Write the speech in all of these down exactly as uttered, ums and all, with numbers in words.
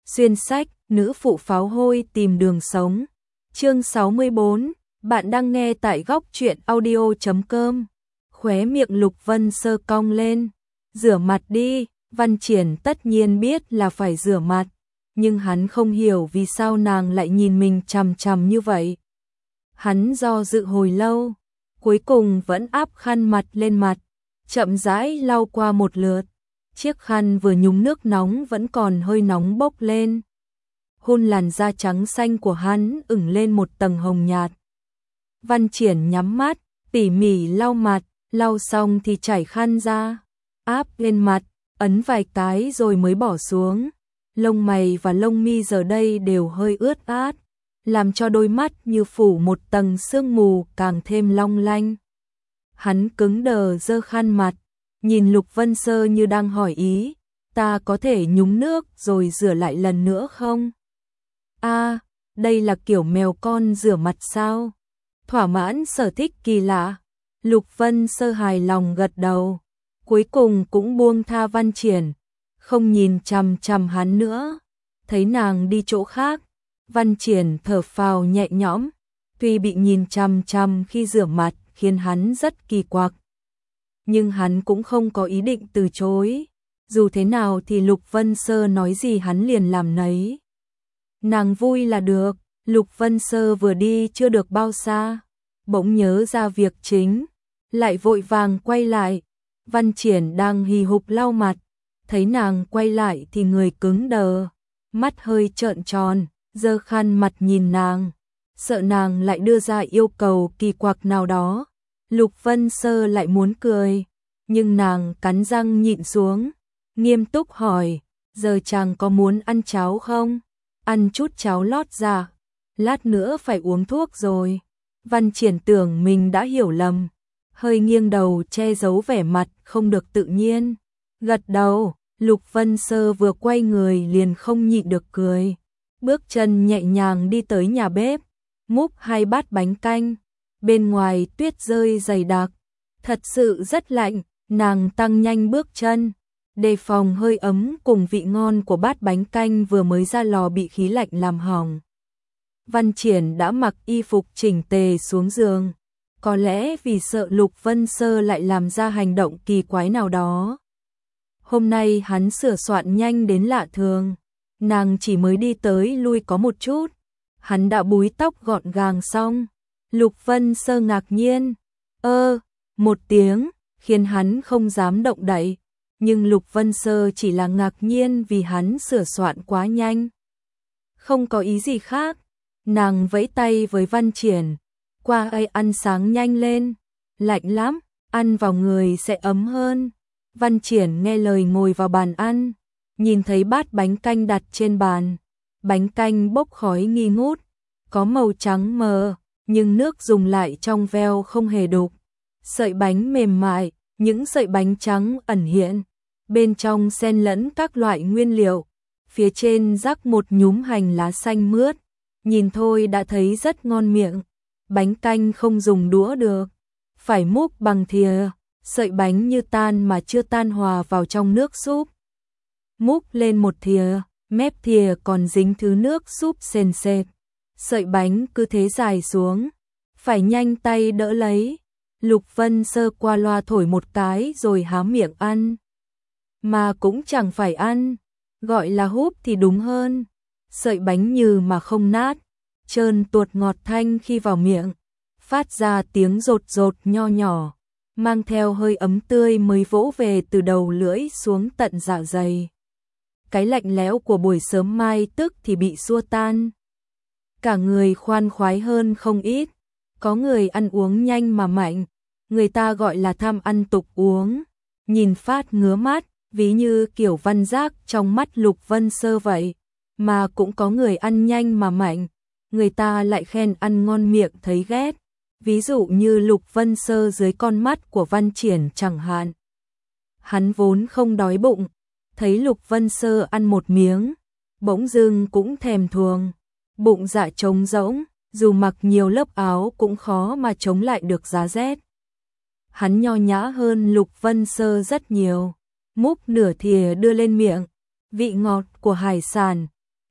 Xuyên sách, nữ phụ pháo hôi tìm đường sống. Chương sáu mươi bốn, bạn đang nghe tại góc truyện audio chấm com. Khóe miệng Lục Vân Sơ cong lên. Rửa mặt đi, Văn Triển tất nhiên biết là phải rửa mặt, nhưng hắn không hiểu vì sao nàng lại nhìn mình chằm chằm như vậy. Hắn do dự hồi lâu, cuối cùng vẫn áp khăn mặt lên mặt, chậm rãi lau qua một lượt. Chiếc khăn vừa nhúng nước nóng vẫn còn hơi nóng bốc lên. Hôn làn da trắng xanh của hắn ửng lên một tầng hồng nhạt. Văn Triển nhắm mắt, tỉ mỉ lau mặt, lau xong thì trải khăn ra, áp lên mặt, ấn vài cái rồi mới bỏ xuống. Lông mày và lông mi giờ đây đều hơi ướt át, làm cho đôi mắt như phủ một tầng sương mù càng thêm long lanh. Hắn cứng đờ giơ khăn mặt, nhìn Lục Vân Sơ như đang hỏi ý, ta có thể nhúng nước rồi rửa lại lần nữa không? A, đây là kiểu mèo con rửa mặt sao? Thỏa mãn sở thích kỳ lạ. Lục Vân Sơ hài lòng gật đầu, cuối cùng cũng buông tha Văn Triển, không nhìn chằm chằm hắn nữa. Thấy nàng đi chỗ khác, Văn Triển thở phào nhẹ nhõm, tuy bị nhìn chằm chằm khi rửa mặt khiến hắn rất kỳ quặc, nhưng hắn cũng không có ý định từ chối. Dù thế nào thì Lục Vân Sơ nói gì hắn liền làm nấy. Nàng vui là được. Lục Vân Sơ vừa đi chưa được bao xa, bỗng nhớ ra việc chính, lại vội vàng quay lại. Văn Triển đang hì hục lau mặt, thấy nàng quay lại thì người cứng đờ, mắt hơi trợn tròn, giơ khăn mặt nhìn nàng, sợ nàng lại đưa ra yêu cầu kỳ quặc nào đó. Lục Vân Sơ lại muốn cười, nhưng nàng cắn răng nhịn xuống, nghiêm túc hỏi, giờ chàng có muốn ăn cháo không? Ăn chút cháo lót dạ, lát nữa phải uống thuốc rồi. Văn Triển tưởng mình đã hiểu lầm, hơi nghiêng đầu che giấu vẻ mặt không được tự nhiên. Gật đầu, Lục Vân Sơ vừa quay người liền không nhịn được cười. Bước chân nhẹ nhàng đi tới nhà bếp, múc hai bát bánh canh. Bên ngoài tuyết rơi dày đặc, thật sự rất lạnh, nàng tăng nhanh bước chân, đề phòng hơi ấm cùng vị ngon của bát bánh canh vừa mới ra lò bị khí lạnh làm hỏng. Văn Triển đã mặc y phục chỉnh tề xuống giường, có lẽ vì sợ Lục Vân Sơ lại làm ra hành động kỳ quái nào đó. Hôm nay hắn sửa soạn nhanh đến lạ thường, nàng chỉ mới đi tới lui có một chút, hắn đã búi tóc gọn gàng xong. Lục Vân Sơ ngạc nhiên, ơ, một tiếng, khiến hắn không dám động đậy, nhưng Lục Vân Sơ chỉ là ngạc nhiên vì hắn sửa soạn quá nhanh. Không có ý gì khác, nàng vẫy tay với Văn Triển, qua đây ăn sáng nhanh lên, lạnh lắm, ăn vào người sẽ ấm hơn. Văn Triển nghe lời ngồi vào bàn ăn, nhìn thấy bát bánh canh đặt trên bàn, bánh canh bốc khói nghi ngút, có màu trắng mờ, nhưng nước dùng lại trong veo không hề đục. Sợi bánh mềm mại, những sợi bánh trắng ẩn hiện, bên trong xen lẫn các loại nguyên liệu, phía trên rắc một nhúm hành lá xanh mướt, nhìn thôi đã thấy rất ngon miệng. Bánh canh không dùng đũa được, phải múc bằng thìa, sợi bánh như tan mà chưa tan hòa vào trong nước súp. Múc lên một thìa, mép thìa còn dính thứ nước súp sền sệt. Sợi bánh cứ thế dài xuống, phải nhanh tay đỡ lấy. Lục Vân Sơ qua loa thổi một cái rồi há miệng ăn. Mà cũng chẳng phải ăn, gọi là húp thì đúng hơn. Sợi bánh như mà không nát, trơn tuột ngọt thanh khi vào miệng, phát ra tiếng rột rột nho nhỏ, mang theo hơi ấm tươi mới vỗ về từ đầu lưỡi xuống tận dạ dày. Cái lạnh lẽo của buổi sớm mai tức thì bị xua tan. Cả người khoan khoái hơn không ít, có người ăn uống nhanh mà mạnh, người ta gọi là tham ăn tục uống, nhìn phát ngứa mắt, ví như kiểu Văn Giác trong mắt Lục Vân Sơ vậy, mà cũng có người ăn nhanh mà mạnh, người ta lại khen ăn ngon miệng thấy ghét, ví dụ như Lục Vân Sơ dưới con mắt của Văn Triển chẳng hạn. Hắn vốn không đói bụng, thấy Lục Vân Sơ ăn một miếng, bỗng dưng cũng thèm thuồng. Bụng dạ trống rỗng, dù mặc nhiều lớp áo cũng khó mà chống lại được giá rét. Hắn nho nhã hơn Lục Vân Sơ rất nhiều, múc nửa thìa đưa lên miệng, vị ngọt của hải sản,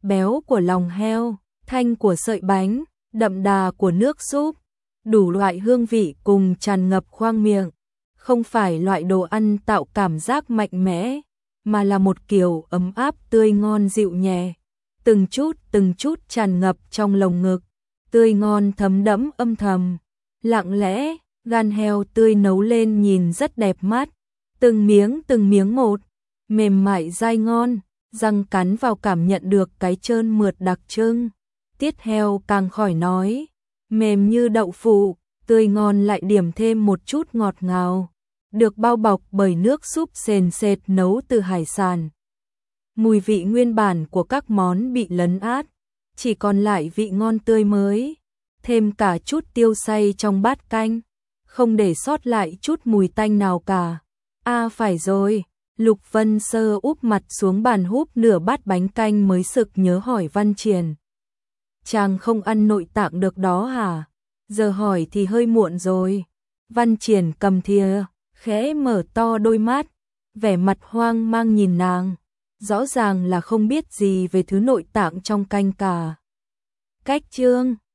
béo của lòng heo, thanh của sợi bánh, đậm đà của nước súp, đủ loại hương vị cùng tràn ngập khoang miệng. Không phải loại đồ ăn tạo cảm giác mạnh mẽ, mà là một kiểu ấm áp tươi ngon dịu nhẹ, từng chút từng chút tràn ngập trong lồng ngực, tươi ngon thấm đẫm âm thầm. Lặng lẽ, gan heo tươi nấu lên nhìn rất đẹp mắt, từng miếng từng miếng một, mềm mại dai ngon, răng cắn vào cảm nhận được cái trơn mượt đặc trưng. Tiết heo càng khỏi nói, mềm như đậu phụ, tươi ngon lại điểm thêm một chút ngọt ngào, được bao bọc bởi nước súp sền sệt nấu từ hải sản. Mùi vị nguyên bản của các món bị lấn át, chỉ còn lại vị ngon tươi mới, thêm cả chút tiêu xay trong bát canh, không để sót lại chút mùi tanh nào cả. À phải rồi, Lục Vân Sơ úp mặt xuống bàn húp nửa bát bánh canh mới sực nhớ hỏi Văn Triển. Chàng không ăn nội tạng được đó hả? Giờ hỏi thì hơi muộn rồi. Văn Triển cầm thìa, khẽ mở to đôi mắt, vẻ mặt hoang mang nhìn nàng, rõ ràng là không biết gì về thứ nội tạng trong canh cả. Cách chương